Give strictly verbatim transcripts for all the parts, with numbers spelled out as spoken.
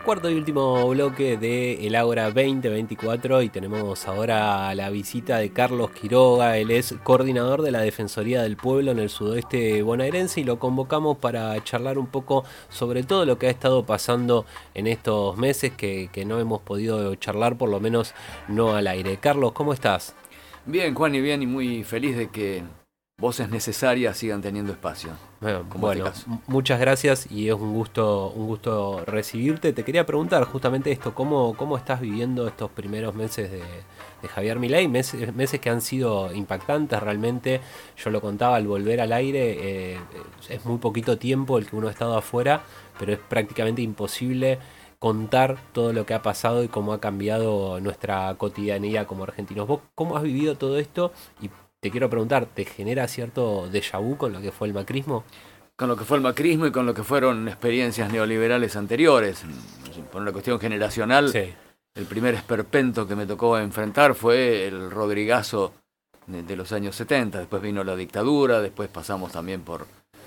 Cuarto y último bloque de El Ágora veinte veinticuatro y tenemos ahora la visita de Carlos Quiroga. Él es coordinador de la Defensoría del Pueblo en el sudoeste bonaerense y lo convocamos para charlar un poco sobre todo lo que ha estado pasando en estos meses que, que no hemos podido charlar, por lo menos no al aire. Carlos, ¿cómo estás? Bien, Juan, y bien, y muy feliz de que voces necesarias sigan teniendo espacio. Bueno, bueno este muchas gracias y es un gusto un gusto recibirte. Te quería preguntar justamente esto, ¿cómo, cómo estás viviendo estos primeros meses de, de Javier Milei? Meses, meses que han sido impactantes realmente. Yo lo contaba al volver al aire, eh, es muy poquito tiempo el que uno ha estado afuera, pero es prácticamente imposible contar todo lo que ha pasado y cómo ha cambiado nuestra cotidianidad como argentinos. ¿Vos cómo has vivido todo esto? Y te quiero preguntar, ¿te genera cierto déjà vu con lo que fue el macrismo? Con lo que fue el macrismo y con lo que fueron experiencias neoliberales anteriores. Por una cuestión generacional, sí. El primer esperpento que me tocó enfrentar fue el Rodrigazo de, de los años setenta. Después vino la dictadura, después pasamos también por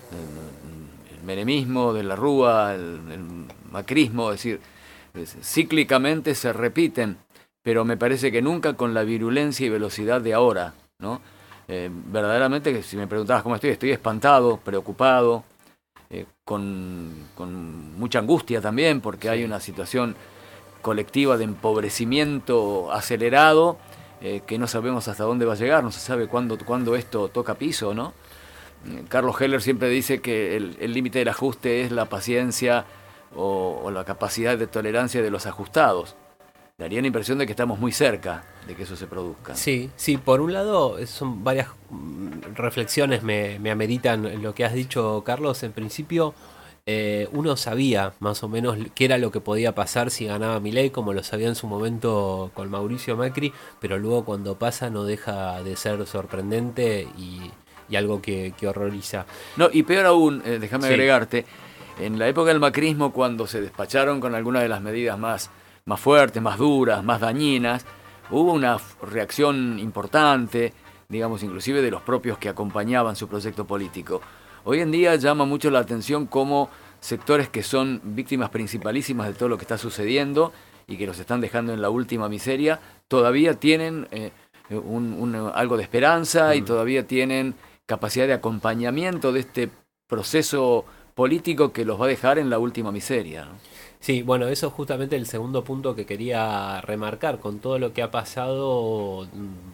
el, el menemismo de la Rúa, el, el macrismo. Es decir, es, cíclicamente se repiten, pero me parece que nunca con la virulencia y velocidad de ahora, ¿no? Eh, verdaderamente, si me preguntabas cómo estoy, estoy espantado, preocupado, eh, con, con mucha angustia también, porque sí. Hay una situación colectiva de empobrecimiento acelerado, eh, que no sabemos hasta dónde va a llegar, no se sabe cuándo, cuándo esto toca piso, ¿no? Eh, Carlos Heller siempre dice que el límite del ajuste es la paciencia o, o la capacidad de tolerancia de los ajustados. Daría la impresión de que estamos muy cerca de que eso se produzca. Sí, sí, por un lado son varias reflexiones me, me ameritan lo que has dicho, Carlos. En principio, eh, uno sabía más o menos qué era lo que podía pasar si ganaba Milei, como lo sabía en su momento con Mauricio Macri, pero luego cuando pasa no deja de ser sorprendente y, y algo que, que horroriza. No, y peor aún, eh, déjame sí. agregarte, en la época del macrismo, cuando se despacharon con algunas de las medidas más más fuertes, más duras, más dañinas, hubo una reacción importante, digamos, inclusive de los propios que acompañaban su proyecto político. Hoy en día llama mucho la atención cómo sectores que son víctimas principalísimas de todo lo que está sucediendo y que los están dejando en la última miseria, todavía tienen eh, un, un, algo de esperanza mm. y todavía tienen capacidad de acompañamiento de este proceso político que los va a dejar en la última miseria, ¿no? Sí, bueno, eso es justamente el segundo punto que quería remarcar. Con todo lo que ha pasado,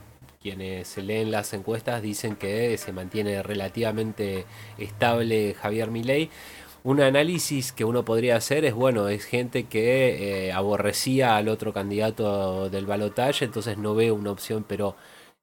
quienes leen las encuestas dicen que se mantiene relativamente estable Javier Milei. Un análisis que uno podría hacer es, bueno, es gente que eh, aborrecía al otro candidato del balotaje, entonces no ve una opción, pero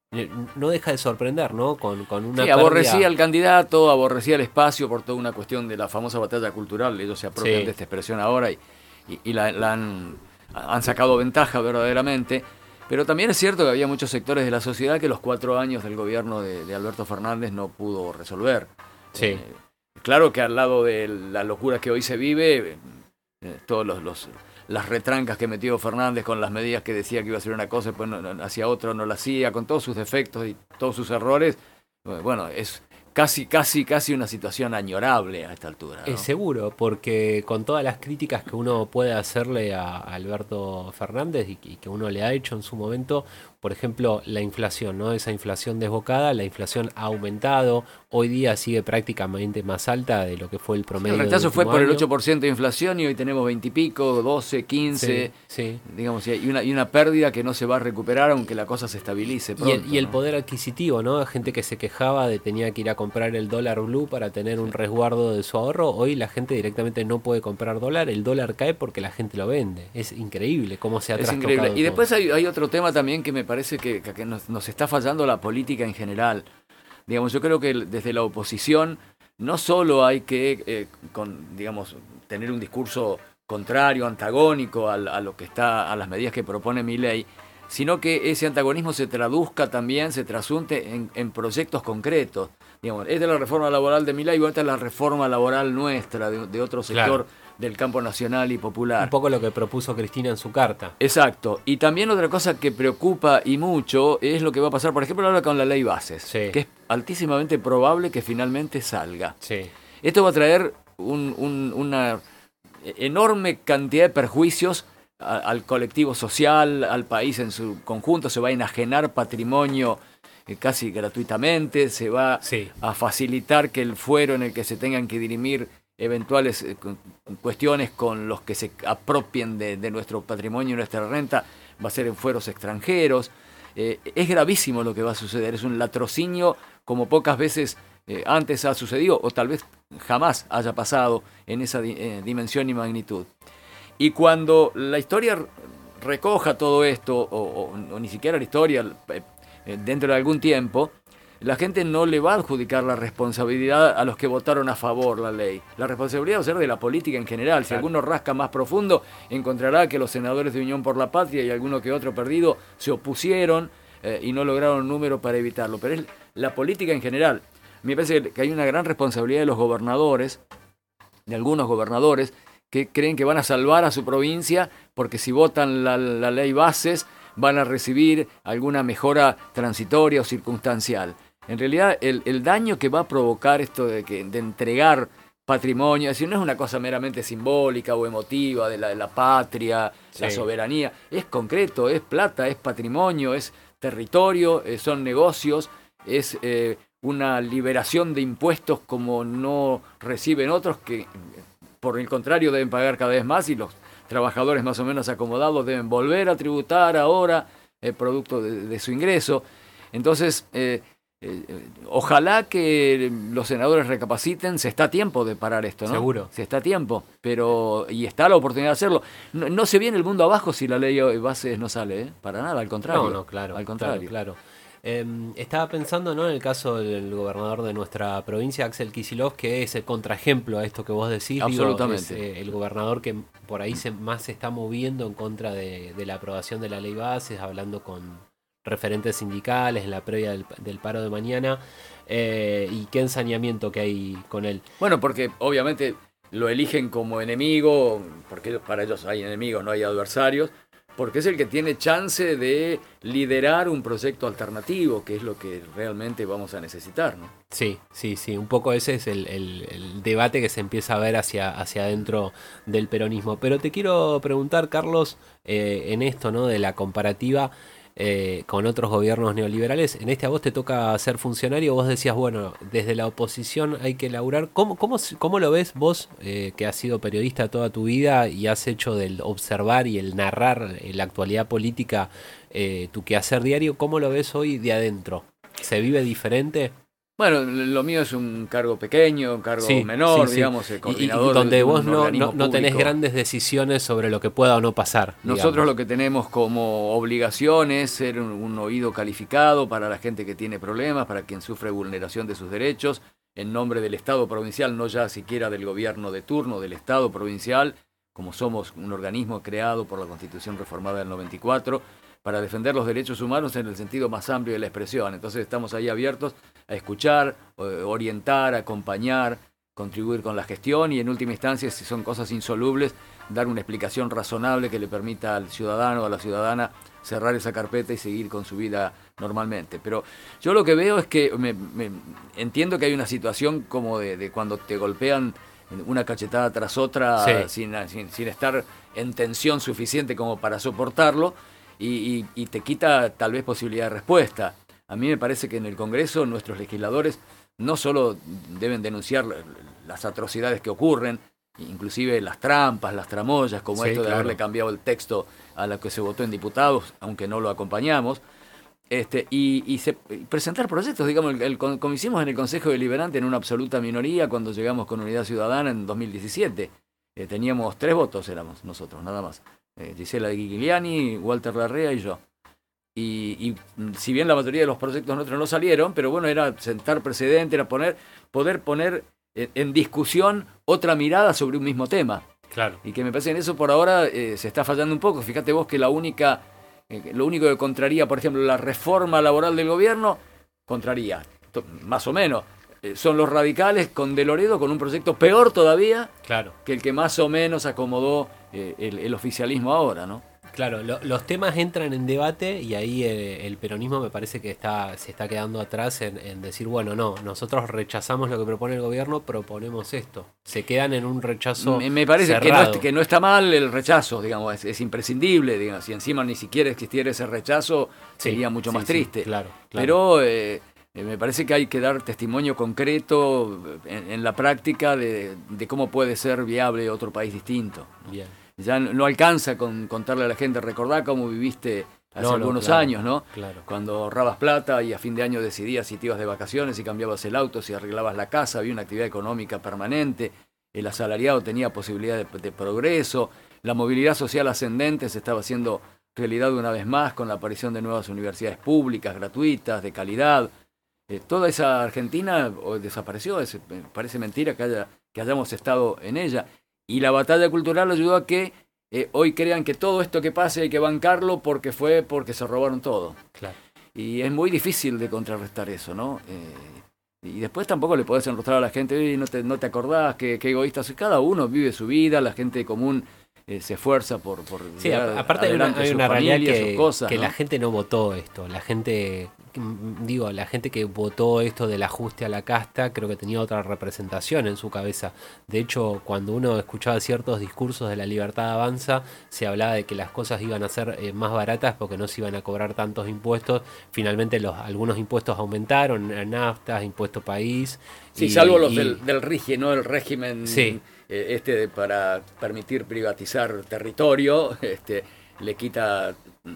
no deja de sorprender, ¿no? Con, con una sí, aborrecía pérdida... al candidato, aborrecía el espacio por toda una cuestión de la famosa batalla cultural. Ellos se apropian sí. de esta expresión ahora y, y, y la, la han, han sacado ventaja verdaderamente. Pero también es cierto que había muchos sectores de la sociedad que los cuatro años del gobierno de, de Alberto Fernández no pudo resolver. Sí. Eh, claro que al lado de la locura que hoy se vive, eh, todos los... los las retrancas que metió Fernández con las medidas que decía que iba a hacer una cosa y después no, no, hacia otra no la hacía, con todos sus defectos y todos sus errores, bueno, es casi, casi, casi una situación añorable a esta altura, ¿no? Es seguro, porque con todas las críticas que uno puede hacerle a, a Alberto Fernández y, y que uno le ha hecho en su momento, por ejemplo, la inflación, ¿no? Esa inflación desbocada, la inflación ha aumentado, hoy día sigue prácticamente más alta de lo que fue el promedio. El rechazo fue por año. el ocho por ciento de inflación y hoy tenemos veinte y pico, doce, quince, sí, sí. digamos, y una, y una pérdida que no se va a recuperar aunque la cosa se estabilice pronto. Y el, y el ¿no? poder adquisitivo, ¿no? Gente que se quejaba de tenía que ir a comprar el dólar blue para tener un resguardo de su ahorro, hoy la gente directamente no puede comprar dólar, el dólar cae porque la gente lo vende. Es increíble cómo se ha trastocado. Es increíble. Y todo. después hay, hay otro tema también que me parece que, que nos, nos está fallando la política en general. Digamos, yo creo que desde la oposición no solo hay que, eh, con, digamos, tener un discurso contrario, antagónico a, a lo que está, a las medidas que propone Milei, sino que ese antagonismo se traduzca también, se trasunte en, en proyectos concretos. Digamos, esta es la reforma laboral de Milei, esta es la reforma laboral nuestra, de, de otro sector claro. del campo nacional y popular. Un poco lo que propuso Cristina en su carta. Exacto. Y también otra cosa que preocupa y mucho es lo que va a pasar, por ejemplo, ahora con la ley Bases, sí. que es altísimamente probable que finalmente salga. Sí. Esto va a traer un, un, una enorme cantidad de perjuicios a, al colectivo social, al país en su conjunto. Se va a enajenar patrimonio eh, casi gratuitamente, se va sí. a facilitar que el fuero en el que se tengan que dirimir eventuales eh, cuestiones con los que se apropien de, de nuestro patrimonio y nuestra renta va a ser en fueros extranjeros. Eh, es gravísimo lo que va a suceder, es un latrocinio como pocas veces eh, antes ha sucedido, o tal vez jamás haya pasado en esa di- eh, dimensión y magnitud. Y cuando la historia recoja todo esto, o, o, o ni siquiera la historia, eh, dentro de algún tiempo, la gente no le va a adjudicar la responsabilidad a los que votaron a favor la ley. La responsabilidad va a ser de la política en general. Si claro. alguno rasca más profundo, encontrará que los senadores de Unión por la Patria y alguno que otro perdido se opusieron eh, y no lograron un número para evitarlo. Pero es la política en general. Me parece que hay una gran responsabilidad de los gobernadores, de algunos gobernadores, que creen que van a salvar a su provincia porque si votan la, la ley bases van a recibir alguna mejora transitoria o circunstancial. En realidad, el, el daño que va a provocar esto de, que, de entregar patrimonio, es decir, no es una cosa meramente simbólica o emotiva de la, de la patria, sí. la soberanía, es concreto, es plata, es patrimonio, es territorio, eh, son negocios, es eh, una liberación de impuestos como no reciben otros que, por el contrario, deben pagar cada vez más y los trabajadores más o menos acomodados deben volver a tributar ahora el producto de, de su ingreso. Entonces, eh, eh, ojalá que los senadores recapaciten, se está a tiempo de parar esto, ¿no? Seguro. Se está a tiempo, pero y está la oportunidad de hacerlo. No, no se viene el mundo abajo si la ley de bases no sale, ¿eh? Para nada, al contrario. No, no, claro. Al contrario. Claro, claro. Eh, estaba pensando, ¿no?, en el caso del gobernador de nuestra provincia, Axel Kicillof, que es el contraejemplo a esto que vos decís. Absolutamente. Digo, es, eh, el gobernador que por ahí se, más se está moviendo en contra de, de la aprobación de la ley bases, hablando con referentes sindicales en la previa del, del paro de mañana, eh, y qué ensañamiento que hay con él. Bueno, porque obviamente lo eligen como enemigo, porque para ellos hay enemigos, no hay adversarios, porque es el que tiene chance de liderar un proyecto alternativo, que es lo que realmente vamos a necesitar, ¿no? Sí, sí, sí, un poco ese es el, el, el debate que se empieza a ver hacia, hacia adentro del peronismo. Pero te quiero preguntar, Carlos, eh, en esto, ¿no?, de la comparativa eh, con otros gobiernos neoliberales. En este a vos te toca ser funcionario, vos decías, bueno, desde la oposición hay que laburar. ¿Cómo, cómo, cómo lo ves vos, eh, que has sido periodista toda tu vida y has hecho del observar y el narrar la actualidad política eh, tu quehacer diario? ¿Cómo lo ves hoy de adentro? ¿Se vive diferente? Bueno, lo mío es un cargo pequeño, un cargo sí, menor, sí, sí. digamos, el coordinador. Y, y donde de vos un no, no, no tenés público. grandes decisiones sobre lo que pueda o no pasar. Nosotros digamos. Lo que tenemos como obligación es ser un, un oído calificado para la gente que tiene problemas, para quien sufre vulneración de sus derechos, en nombre del Estado provincial, no ya siquiera del gobierno de turno, del Estado provincial, como somos un organismo creado por la Constitución reformada del noventa y cuatro, para defender los derechos humanos en el sentido más amplio de la expresión. Entonces estamos ahí abiertos a escuchar, orientar, acompañar, contribuir con la gestión y en última instancia, si son cosas insolubles, dar una explicación razonable que le permita al ciudadano o a la ciudadana cerrar esa carpeta y seguir con su vida normalmente. Pero yo lo que veo es que me, me, entiendo que hay una situación como de, de cuando te golpean una cachetada tras otra, sí. sin, sin, sin estar en tensión suficiente como para soportarlo, Y, y, y te quita tal vez posibilidad de respuesta. A mí me parece que en el Congreso nuestros legisladores no solo deben denunciar las atrocidades que ocurren, inclusive las trampas, las tramoyas, como sí, esto de claro. haberle cambiado el texto a lo que se votó en diputados, aunque no lo acompañamos, este, y, y, se, y presentar proyectos, digamos, el, el, como hicimos en el Consejo Deliberante en una absoluta minoría cuando llegamos con Unidad Ciudadana en dos mil diecisiete. Eh, teníamos tres votos, éramos nosotros, nada más. Eh, Gisela Gigliani, Walter Larrea y yo. Y, y si bien la mayoría de los proyectos nuestros no salieron, pero bueno, era sentar precedente, era poner, poder poner en, en discusión otra mirada sobre un mismo tema. Claro. Y que me parece que en eso por ahora eh, se está fallando un poco. Fíjate vos que la única, eh, lo único que contraría, por ejemplo, la reforma laboral del gobierno, contraría, más o menos, eh, son los radicales con De Loredo con un proyecto peor todavía claro. que el que más o menos acomodó eh, el, el oficialismo ahora, ¿no? Claro, lo, los temas entran en debate y ahí eh, el peronismo me parece que está se está quedando atrás en, en decir, bueno, no, nosotros rechazamos lo que propone el gobierno, proponemos esto. Se quedan en un rechazo Me, me parece que no, que no está mal el rechazo, digamos, es, es imprescindible, digamos, si encima ni siquiera existiera ese rechazo, sería sí, mucho sí, más triste. Sí, claro, claro. Pero eh, me parece que hay que dar testimonio concreto en, en la práctica de, de cómo puede ser viable otro país distinto. Bien. Ya no alcanza con contarle a la gente, recordá cómo viviste hace no, algunos no, claro, años, ¿no? Claro. Cuando ahorrabas plata y a fin de año decidías si te ibas de vacaciones, si cambiabas el auto, si arreglabas la casa, había una actividad económica permanente, el asalariado tenía posibilidad de, de progreso, la movilidad social ascendente se estaba haciendo realidad una vez más con la aparición de nuevas universidades públicas, gratuitas, de calidad. Eh, toda esa Argentina oh, desapareció, es, parece mentira que, haya, que hayamos estado en ella. Y la batalla cultural ayudó a que eh, hoy crean que todo esto que pase hay que bancarlo porque fue porque se robaron todo. Claro. Y es muy difícil de contrarrestar eso, ¿no? Eh, y después tampoco le podés enrostrar a la gente, no te, no te acordás, qué, qué egoísta soy. Cada uno vive su vida, la gente común eh, se esfuerza por... por sí, aparte hay una, hay una realidad que, cosas, que ¿no? La gente no votó esto, la gente... Digo, la gente que votó esto del ajuste a la casta creo que tenía otra representación en su cabeza. De hecho, cuando uno escuchaba ciertos discursos de la Libertad Avanza, se hablaba de que las cosas iban a ser eh, más baratas porque no se iban a cobrar tantos impuestos. Finalmente los algunos impuestos aumentaron, naftas, impuesto país. Sí, y, salvo los y, del, del RIGI, ¿no? El régimen sí. eh, este de, para permitir privatizar territorio, este, le quita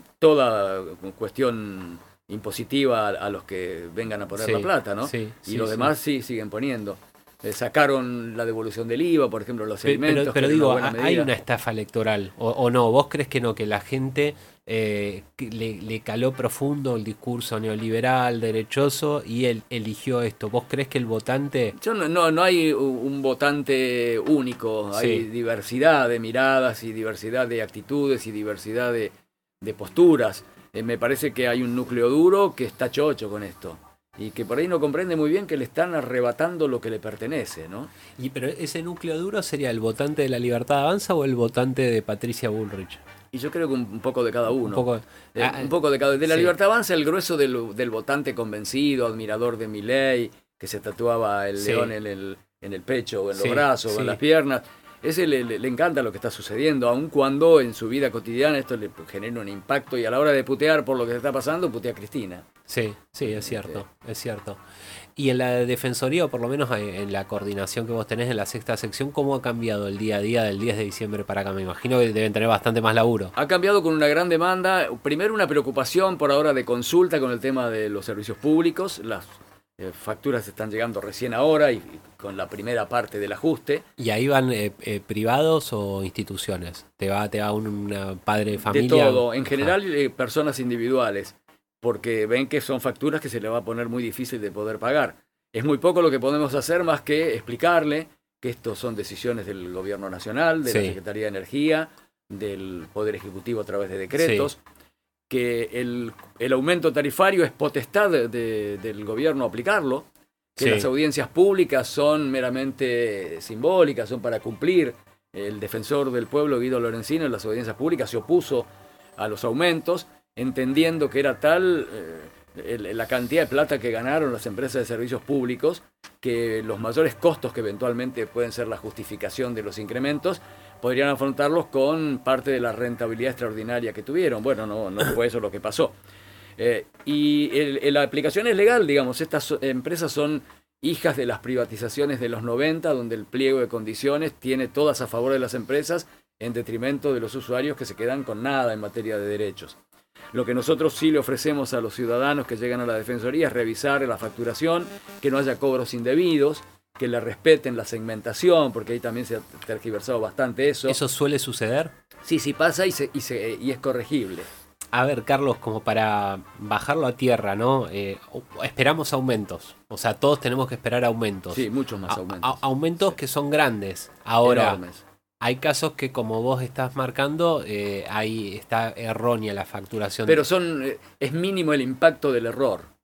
toda cuestión impositiva a, a los que vengan a poner sí, la plata, ¿no? Sí, y sí, los sí. demás sí siguen poniendo. Eh, sacaron la devolución del I V A, por ejemplo, los pero, alimentos. Pero, pero digo, una hay una estafa electoral, o, o no, ¿vos crees que no? Que la gente eh, le, le caló profundo el discurso neoliberal, derechoso, y él eligió esto. ¿Vos crees que el votante...? Yo no, no, no hay un votante único, hay sí. diversidad de miradas y diversidad de actitudes y diversidad de, de posturas. Eh, me parece que hay un núcleo duro que está chocho con esto y que por ahí no comprende muy bien que le están arrebatando lo que le pertenece, ¿no? Y pero ese núcleo duro sería el votante de la Libertad Avanza o el votante de Patricia Bullrich. Y yo creo que un, un poco de cada uno. Un poco, eh, ah, un poco de cada de la sí. Libertad Avanza, el grueso del, del votante convencido, admirador de Milei, que se tatuaba el sí. león en el, en el pecho o en sí. los brazos sí. o en las piernas. Ese le, le, le encanta lo que está sucediendo, aun cuando en su vida cotidiana esto le genera un impacto y a la hora de putear por lo que está pasando, putea a Cristina. Sí, sí, es cierto, es cierto. Y en la Defensoría, o por lo menos en la coordinación que vos tenés en la sexta sección, ¿cómo ha cambiado el día a día del diez de diciembre para acá? Me imagino que deben tener bastante más laburo. Ha cambiado con una gran demanda, primero una preocupación por ahora de consulta con el tema de los servicios públicos, las eh, facturas están llegando recién ahora y, y con la primera parte del ajuste. ¿Y ahí van eh, eh, privados o instituciones? ¿Te va, te va un una padre de familia? De todo, en general eh, personas individuales, porque ven que son facturas que se le va a poner muy difícil de poder pagar. Es muy poco lo que podemos hacer más que explicarle que estos son decisiones del Gobierno Nacional, de sí. la Secretaría de Energía, del Poder Ejecutivo a través de decretos, sí. que el, el aumento tarifario es potestad de, de, del Gobierno aplicarlo, que sí. las audiencias públicas son meramente simbólicas, son para cumplir. El defensor del pueblo, Guido Lorenzino, en las audiencias públicas se opuso a los aumentos, entendiendo que era tal eh, el, la cantidad de plata que ganaron las empresas de servicios públicos, que los mayores costos que eventualmente pueden ser la justificación de los incrementos, podrían afrontarlos con parte de la rentabilidad extraordinaria que tuvieron. Bueno, no, no fue eso lo que pasó. Eh, y el, el, la aplicación es legal, digamos, estas empresas son hijas de las privatizaciones de los noventa, donde el pliego de condiciones tiene todas a favor de las empresas en detrimento de los usuarios que se quedan con nada en materia de derechos. Lo que nosotros sí le ofrecemos a los ciudadanos que llegan a la Defensoría es revisar la facturación, que no haya cobros indebidos, que le respeten la segmentación, porque ahí también se ha tergiversado bastante eso. ¿Eso suele suceder? Sí, sí pasa y, se, y, se, y es corregible. A ver, Carlos, como para bajarlo a tierra, ¿no? Eh, esperamos aumentos. O sea, todos tenemos que esperar aumentos. Sí, muchos más aumentos. A, a, aumentos sí. que son grandes. Ahora, enormes. Hay casos que, como vos estás marcando, eh, ahí está errónea la facturación. Pero son eh, es mínimo el impacto del error.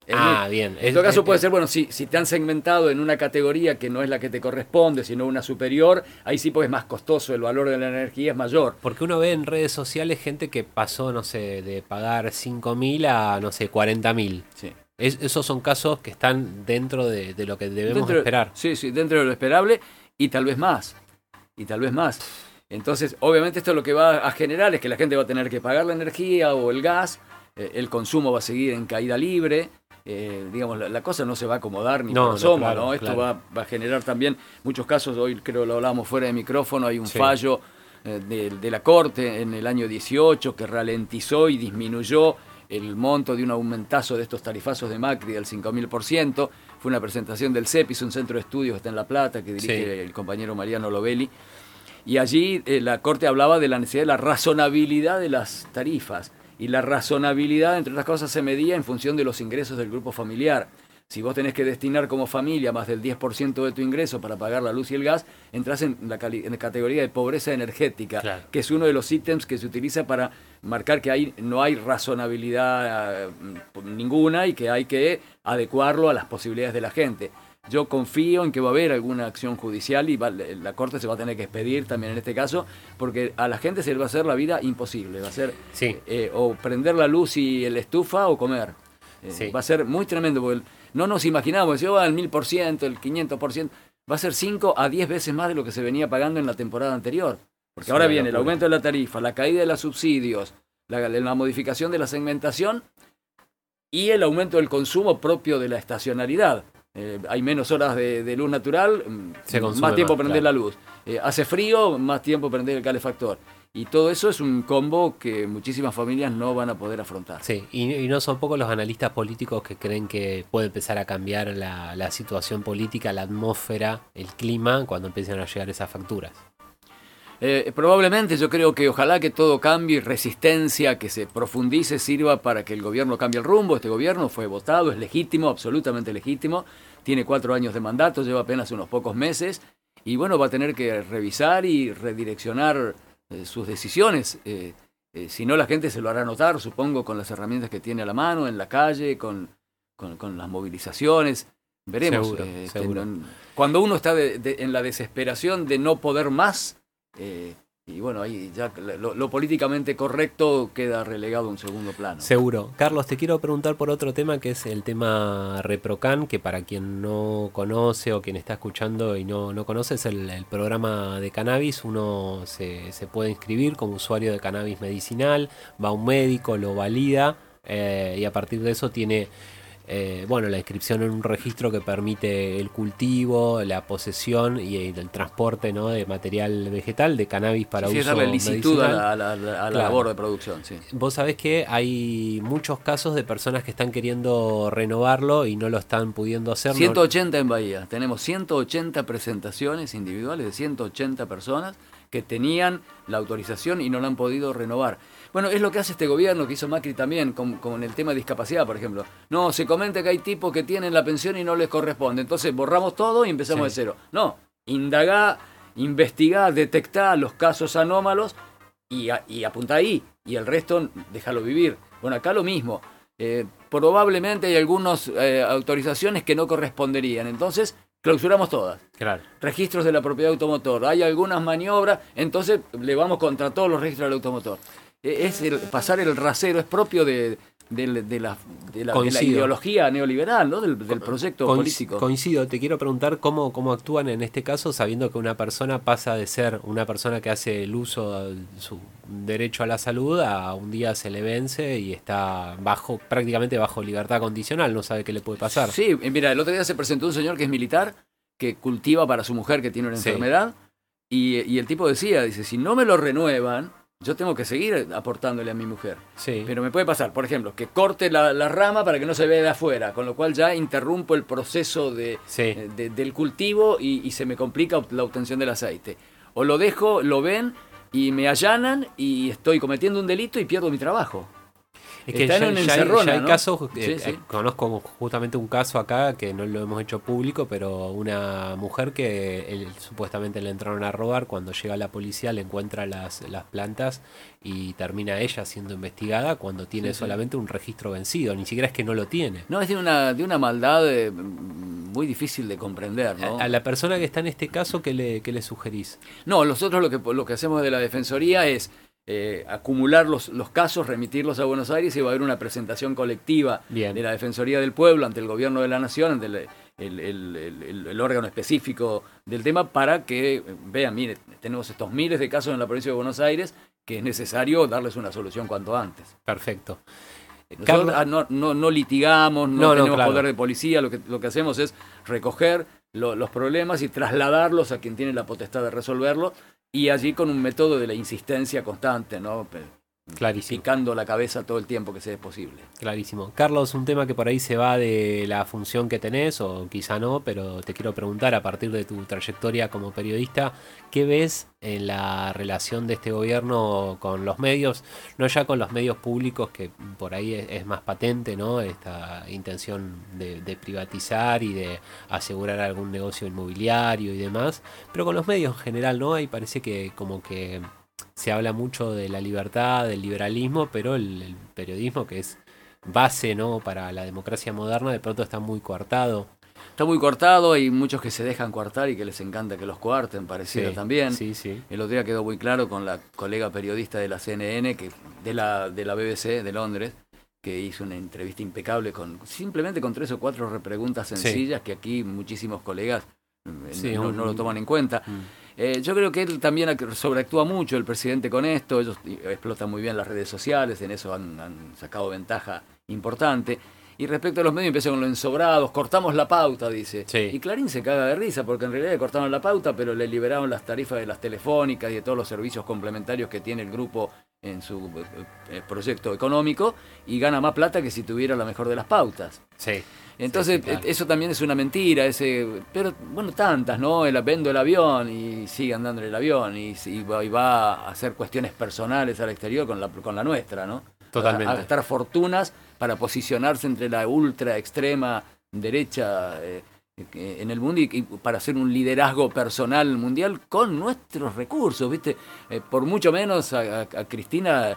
Ah, muy, bien. En todo es, caso es, puede es, ser, bueno, si, si te han segmentado en una categoría que no es la que te corresponde, sino una superior, ahí sí pues es más costoso, el valor de la energía es mayor. Porque uno ve en redes sociales gente que pasó, no sé, de pagar cinco mil a, no sé, cuarenta mil. Sí. Es, esos son casos que están dentro de, de lo que debemos dentro, esperar. Sí, sí, dentro de lo esperable y tal vez más. Y tal vez más. Entonces, obviamente esto lo que va a generar es que la gente va a tener que pagar la energía o el gas, eh, el consumo va a seguir en caída libre, eh, digamos, la, la cosa no se va a acomodar ni No, por no, asomo, claro, ¿no? Esto claro. va, va a generar también muchos casos, hoy creo lo hablábamos fuera de micrófono, hay un Sí. fallo eh, de, de la Corte en el año dieciocho que ralentizó y disminuyó el monto de un aumentazo de estos tarifazos de Macri del cinco mil por ciento. Fue una presentación del CEPIS, un centro de estudios que está en La Plata, que dirige Sí. el compañero Mariano Lovelli. Y allí eh, la Corte hablaba de la necesidad de la razonabilidad de las tarifas. Y la razonabilidad, entre otras cosas, se medía en función de los ingresos del grupo familiar. Si vos tenés que destinar como familia más del diez por ciento de tu ingreso para pagar la luz y el gas, entras en la, cali- en la categoría de pobreza energética, Claro. que es uno de los ítems que se utiliza para marcar que ahí no hay razonabilidad eh, ninguna y que hay que adecuarlo a las posibilidades de la gente. Yo confío en que va a haber alguna acción judicial y va, la Corte se va a tener que expedir también en este caso, porque a la gente se le va a hacer la vida imposible. Va a ser Sí. eh, o prender la luz y la estufa o comer. Eh, Sí. Va a ser muy tremendo, porque no nos imaginamos, si va al mil por ciento, el quinientos por ciento, va a ser cinco a diez veces más de lo que se venía pagando en la temporada anterior. Porque Sí, ahora una viene el locura. aumento de la tarifa, la caída de los subsidios, la, la modificación de la segmentación y el aumento del consumo propio de la estacionalidad. Eh, hay menos horas de, de luz natural, Se consume más tiempo más, prender claro. la luz. Eh, hace frío, más tiempo prender el calefactor. Y todo eso es un combo que muchísimas familias no van a poder afrontar. Sí, y, y no son pocos los analistas políticos que creen que puede empezar a cambiar la, la situación política, la atmósfera, el clima, cuando empiecen a llegar esas facturas. Eh, probablemente yo creo que ojalá que todo cambie y resistencia, que se profundice, sirva para que el gobierno cambie el rumbo. Este gobierno fue votado, es legítimo, absolutamente legítimo, tiene cuatro años de mandato, lleva apenas unos pocos meses y bueno, va a tener que revisar y redireccionar eh, sus decisiones. Eh, eh, si no, la gente se lo hará notar, supongo, con las herramientas que tiene a la mano, en la calle, con, con, con las movilizaciones. Veremos. Seguro, eh, seguro. que, cuando uno está de, de, en la desesperación de no poder más, Eh, y bueno, ahí ya lo, lo políticamente correcto queda relegado a un segundo plano. Seguro. Carlos, te quiero preguntar por otro tema que es el tema ReproCan, que para quien no conoce o quien está escuchando y no, no conoce es el, el programa de cannabis. Uno se, se puede inscribir como usuario de cannabis medicinal, va a un médico, lo valida eh, y a partir de eso tiene... Eh, bueno, la inscripción en un registro que permite el cultivo, la posesión y el transporte, ¿no?, de material vegetal, de cannabis para sí, sí, uso es darle licitud medicinal. a la, a la, a la Claro. labor de producción. Sí. Vos sabés que hay muchos casos de personas que están queriendo renovarlo y no lo están pudiendo hacer. ciento no- ochenta en Bahía. Tenemos ciento ochenta presentaciones individuales de ciento ochenta personas que tenían la autorización y no la han podido renovar. Bueno, es lo que hace este gobierno, que hizo Macri también, con, con el tema de discapacidad, por ejemplo. No, se comenta que hay tipos que tienen la pensión y no les corresponde. Entonces borramos todo y empezamos Sí. de cero. No, indagá, investigá, detectá los casos anómalos y, a- y apuntá ahí. Y el resto, déjalo vivir. Bueno, acá lo mismo. Eh, probablemente hay algunas eh, autorizaciones que no corresponderían. Entonces, clausuramos todas. Claro. Registros de la propiedad automotor. Hay algunas maniobras, entonces le vamos contra todos los registros del automotor. Eh, Es el, pasar el rasero, es propio de, de, de la, de, la, de la Coincido. ideología neoliberal, ¿no? Del, del proyecto Coinc- político. Coincido, te quiero preguntar cómo, cómo actúan en este caso, sabiendo que una persona pasa de ser una persona que hace el uso de su derecho a la salud a un día se le vence y está bajo, prácticamente bajo libertad condicional, no sabe qué le puede pasar. Sí, eh, mira, el otro día se presentó un señor que es militar, que cultiva para su mujer que tiene una Sí. enfermedad, y, y el tipo decía, dice, si no me lo renuevan, yo tengo que seguir aportándole a mi mujer. Sí. Pero me puede pasar, por ejemplo, que corte la, la rama para que no se vea de afuera, con lo cual ya interrumpo el proceso de, Sí. eh, de- del cultivo y, y se me complica ob- la obtención del aceite. O lo dejo, lo ven y me allanan y estoy cometiendo un delito y pierdo mi trabajo. Es que están ya, en ya encerrona, hay, ya hay ¿no? casos, Sí, eh, sí. conozco justamente un caso acá que no lo hemos hecho público, pero una mujer que él, supuestamente le entraron a robar, cuando llega la policía le encuentra las, las plantas y termina ella siendo investigada cuando tiene Sí, sí. solamente un registro vencido, ni siquiera es que no lo tiene. No, es de una, de una maldad eh, muy difícil de comprender, ¿no? A, a la persona que está en este caso, ¿qué le, qué le sugerís? No, nosotros lo que, lo que hacemos de la Defensoría es eh, acumular los, los casos, remitirlos a Buenos Aires y va a haber una presentación colectiva Bien. de la Defensoría del Pueblo ante el Gobierno de la Nación, ante el, el, el, el, el órgano específico del tema, para que vean, mire, tenemos estos miles de casos en la provincia de Buenos Aires que es necesario darles una solución cuanto antes. Perfecto. Nosotros ah, no, no, no litigamos, no, no tenemos no, claro. poder de policía, lo que, lo que hacemos es recoger lo, los problemas y trasladarlos a quien tiene la potestad de resolverlo, y allí con un método de la insistencia constante, ¿no? Clarísimo. Picando la cabeza todo el tiempo que sea posible. Clarísimo. Carlos, un tema que por ahí se va de la función que tenés, o quizá no, pero te quiero preguntar, a partir de tu trayectoria como periodista, ¿qué ves en la relación de este gobierno con los medios? No ya con los medios públicos, que por ahí es, es más patente, ¿no? Esta intención de, de privatizar y de asegurar algún negocio inmobiliario y demás, pero con los medios en general, ¿no? Ahí parece que como que se habla mucho de la libertad, del liberalismo, pero el, el periodismo, que es base, ¿no?, para la democracia moderna, de pronto está muy coartado. Está muy cortado, hay muchos que se dejan coartar y que les encanta que los coarten, pareciera Sí, también. sí, sí. El otro día quedó muy claro con la colega periodista de la C N N, que, de, la, de la B B C de Londres, que hizo una entrevista impecable con simplemente con tres o cuatro repreguntas sencillas, sí, que aquí muchísimos colegas sí, no, un, no lo toman en cuenta. Mm. Eh, yo creo que él también sobreactúa mucho, el presidente, con esto. Ellos explotan muy bien las redes sociales, en eso han, han sacado ventaja importante. Y respecto a los medios, empieza con los ensobrados, cortamos la pauta, dice. Sí. Y Clarín se caga de risa, porque en realidad le cortaron la pauta, pero le liberaron las tarifas de las telefónicas y de todos los servicios complementarios que tiene el grupo en su eh, proyecto económico, y gana más plata que si tuviera la mejor de las pautas. Sí. Entonces, sí, sí, claro, eso también es una mentira, ese, pero bueno, tantas, ¿no? El, vendo el avión y sigue andando el avión, y, y, va, y va a hacer cuestiones personales al exterior con la, con la nuestra, ¿no? Totalmente. A, a gastar fortunas para posicionarse entre la ultra extrema derecha eh, en el mundo, y, y para hacer un liderazgo personal mundial con nuestros recursos, ¿viste? Eh, por mucho menos a, a, a Cristina eh,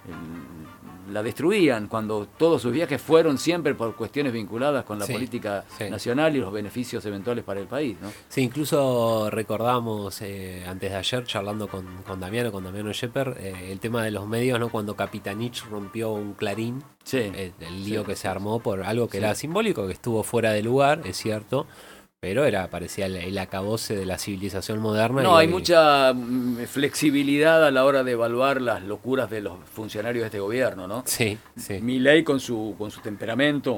la destruían cuando todos sus viajes fueron siempre por cuestiones vinculadas con la sí, política sí. nacional y los beneficios eventuales para el país, ¿no? Sí, incluso recordamos eh, antes de ayer, charlando con, con Damiano, con Damiano Shepper, eh, el tema de los medios, ¿no? Cuando Capitanich rompió un Clarín, sí, eh, el lío sí, que se armó por algo que sí, era simbólico, que estuvo fuera de lugar, es cierto, pero era, parecía el, el acabose de la civilización moderna. No, y, hay mucha flexibilidad a la hora de evaluar las locuras de los funcionarios de este gobierno, ¿no? Sí, sí. Milei con su, con su temperamento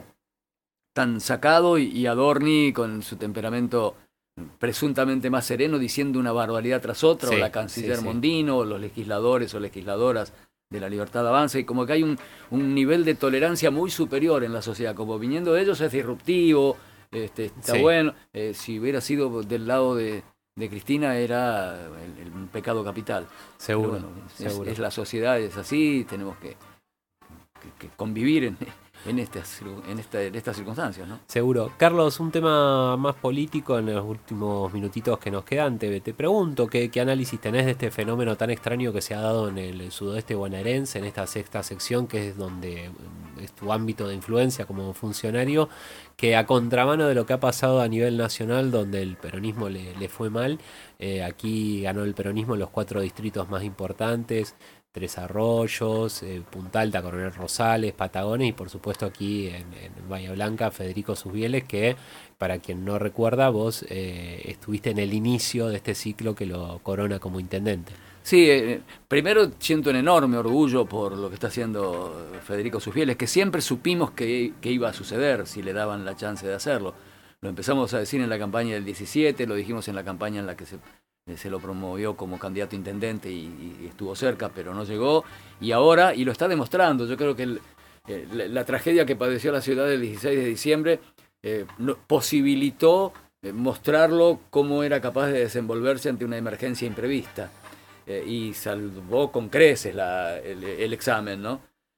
tan sacado, y, y Adorni con su temperamento presuntamente más sereno, diciendo una barbaridad tras otra, sí, o la canciller sí, Mondino, sí, o los legisladores o legisladoras de la Libertad Avanza, y como que hay un, un nivel de tolerancia muy superior en la sociedad, como viniendo de ellos es disruptivo. Este, está sí, bueno, eh, si hubiera sido del lado de, de Cristina era el, el pecado capital. Seguro, bueno, es, seguro. Es la sociedad, es así, tenemos que, que, que convivir en, en, estas, en, esta, en estas circunstancias, ¿no? Seguro. Carlos, un tema más político en los últimos minutitos que nos quedan. Te, te pregunto, ¿qué, ¿qué análisis tenés de este fenómeno tan extraño que se ha dado en el sudoeste bonaerense, en esta sexta sección, que es donde es tu ámbito de influencia como funcionario, que a contramano de lo que ha pasado a nivel nacional, donde el peronismo le, le fue mal, eh, aquí ganó el peronismo en los cuatro distritos más importantes: Tres Arroyos, eh, Punta Alta, Coronel Rosales, Patagones, y por supuesto aquí en, en Bahía Blanca, Federico Susbieles, que para quien no recuerda, vos eh, estuviste en el inicio de este ciclo que lo corona como intendente. Sí, eh, primero siento un enorme orgullo por lo que está haciendo Federico Susbieles, que siempre supimos que, que iba a suceder si le daban la chance de hacerlo. Lo empezamos a decir en la campaña del diecisiete, lo dijimos en la campaña en la que se, se lo promovió como candidato a intendente y, y estuvo cerca, pero no llegó. Y ahora, y lo está demostrando, yo creo que el, eh, la, la tragedia que padeció la ciudad el dieciséis de diciembre eh, no, posibilitó eh, mostrarlo cómo era capaz de desenvolverse ante una emergencia imprevista. Eh, y salvó con creces la, el, el examen, ¿no?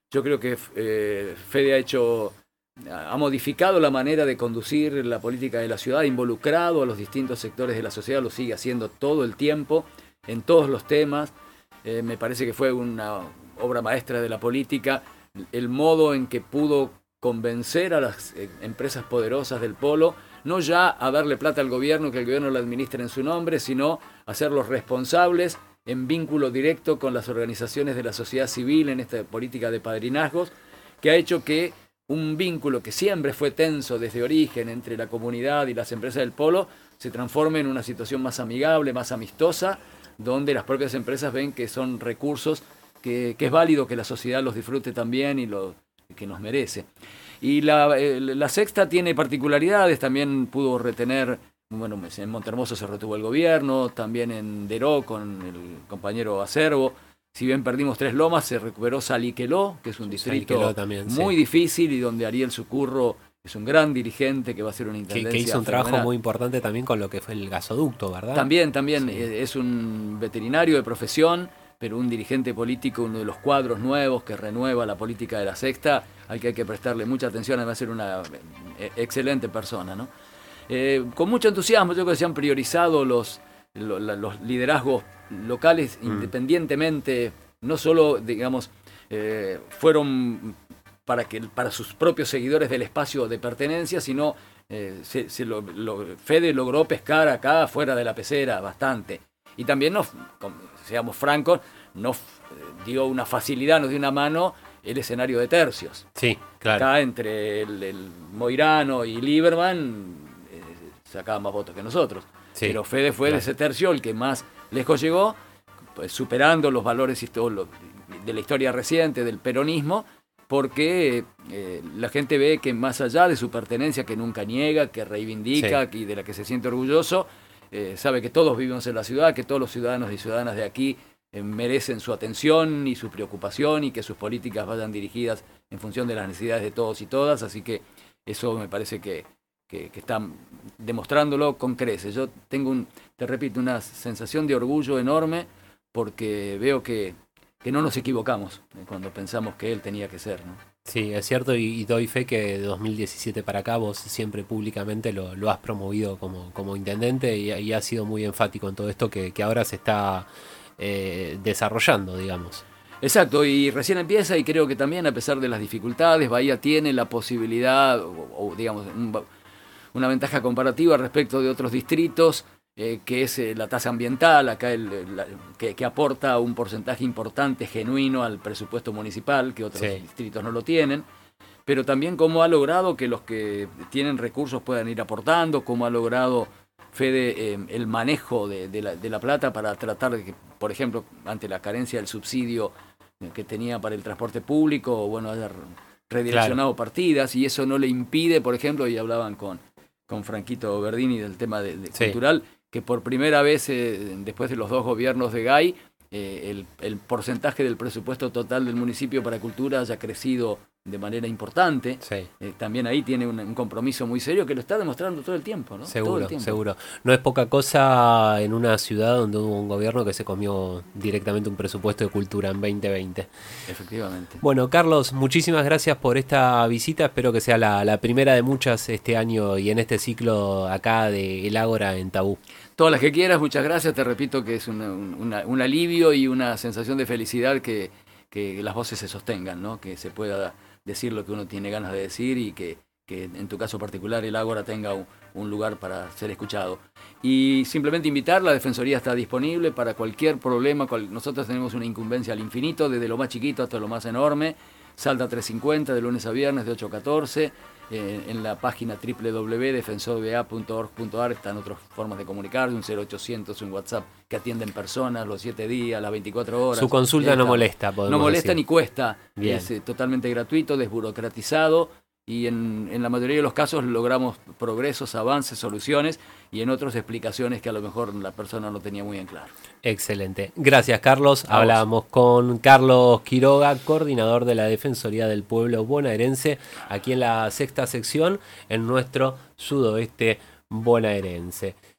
Yo creo que eh, Fede ha hecho, ha modificado la manera de conducir la política de la ciudad, involucrado a los distintos sectores de la sociedad, lo sigue haciendo todo el tiempo, en todos los temas. Eh, me parece que fue una obra maestra de la política, el modo en que pudo convencer a las eh, empresas poderosas del polo, no ya a darle plata al gobierno, que el gobierno la administre en su nombre, sino a hacerlos responsables en vínculo directo con las organizaciones de la sociedad civil en esta política de padrinazgos, que ha hecho que un vínculo que siempre fue tenso desde origen entre la comunidad y las empresas del polo se transforme en una situación más amigable, más amistosa, donde las propias empresas ven que son recursos que, que es válido que la sociedad los disfrute también y lo que nos merece. Y la, eh, la Sexta tiene particularidades, también pudo retener, bueno, en Montehermoso se retuvo el gobierno, también en Deró con el compañero Acerbo. Si bien perdimos Tres Lomas, se recuperó Saliqueló, que es un distrito también, muy sí. difícil y donde Ariel Sucurro es un gran dirigente que va a hacer una intendencia. Que, que hizo un fenomenal. Trabajo muy importante también con lo que fue el gasoducto, ¿verdad? También, también sí. Es un veterinario de profesión, pero un dirigente político, uno de los cuadros nuevos que renueva la política de la Sexta, al que hay que prestarle mucha atención, además de ser una excelente persona, ¿no? Eh, con mucho entusiasmo, yo creo que se han priorizado los, los, los liderazgos locales mm. independientemente, no solo, digamos, eh, fueron para, que, para sus propios seguidores del espacio de pertenencia, sino eh, se, se lo, lo, Fede logró pescar acá fuera de la pecera bastante. Y también, nos, seamos francos, nos dio una facilidad, nos dio una mano el escenario de tercios. Sí, claro. Acá entre el, el Moirano y Lieberman sacaba más votos que nosotros, sí, pero Fede fue claro. de ese tercio el que más lejos llegó, pues, superando los valores de la historia reciente del peronismo, porque eh, la gente ve que más allá de su pertenencia, que nunca niega, que reivindica, sí. y de la que se siente orgulloso, eh, sabe que todos vivimos en la ciudad, que todos los ciudadanos y ciudadanas de aquí eh, merecen su atención y su preocupación y que sus políticas vayan dirigidas en función de las necesidades de todos y todas, así que eso me parece que Que, que están demostrándolo con creces. Yo tengo, un, te repito, una sensación de orgullo enorme porque veo que, que no nos equivocamos cuando pensamos que él tenía que ser, ¿no? Sí, es cierto, y, y doy fe que de dos mil diecisiete para acá vos siempre públicamente lo, lo has promovido como, como intendente y, y has sido muy enfático en todo esto que, que ahora se está eh, desarrollando, digamos. Exacto, y recién empieza y creo que también a pesar de las dificultades, Bahía tiene la posibilidad, o, o digamos, un, una ventaja comparativa respecto de otros distritos, eh, que es eh, la tasa ambiental, acá el, la, que, que aporta un porcentaje importante, genuino al presupuesto municipal, que otros sí. distritos no lo tienen, pero también cómo ha logrado que los que tienen recursos puedan ir aportando, cómo ha logrado Fede eh, el manejo de, de, la, de la plata para tratar de que, por ejemplo, ante la carencia del subsidio que tenía para el transporte público, bueno, haya redireccionado claro. partidas, y eso no le impide, por ejemplo, y hablaban con con Franquito Verdini del tema de, de sí. cultural, que por primera vez, eh, después de los dos gobiernos de Gay, eh, el, el porcentaje del presupuesto total del municipio para cultura haya crecido de manera importante. Sí. Eh, también ahí tiene un, un compromiso muy serio que lo está demostrando todo el tiempo, ¿no? Seguro, todo el tiempo. seguro. No es poca cosa en una ciudad donde hubo un gobierno que se comió directamente un presupuesto de cultura en veinte veinte. Efectivamente. Bueno, Carlos, muchísimas gracias por esta visita. Espero que sea la, la primera de muchas este año y en este ciclo acá de El Ágora en Tabú. Todas las que quieras, muchas gracias. Te repito que es una, una, un alivio y una sensación de felicidad que, que las voces se sostengan, ¿no? Que se pueda decir lo que uno tiene ganas de decir y que, que en tu caso particular el Ágora tenga un, un lugar para ser escuchado. Y simplemente invitar, la Defensoría está disponible para cualquier problema. Cual, nosotros tenemos una incumbencia al infinito, desde lo más chiquito hasta lo más enorme. Salta trescientos cincuenta de lunes a viernes de ocho a catorce. Eh, en la página doble u doble u doble u punto defensor b a punto org punto a r están otras formas de comunicarse, un cero ochocientos, un WhatsApp que atienden personas los siete días, las veinticuatro horas. Su consulta no molesta, podemos No molesta decir. Ni cuesta, Bien. Es eh, totalmente gratuito, desburocratizado, y en, en la mayoría de los casos logramos progresos, avances, soluciones, y en otros explicaciones que a lo mejor la persona no tenía muy en claro. Excelente. Gracias, Carlos. A Hablábamos vos. con Carlos Quiroga, coordinador de la Defensoría del Pueblo bonaerense, aquí en la sexta sección, en nuestro sudoeste bonaerense.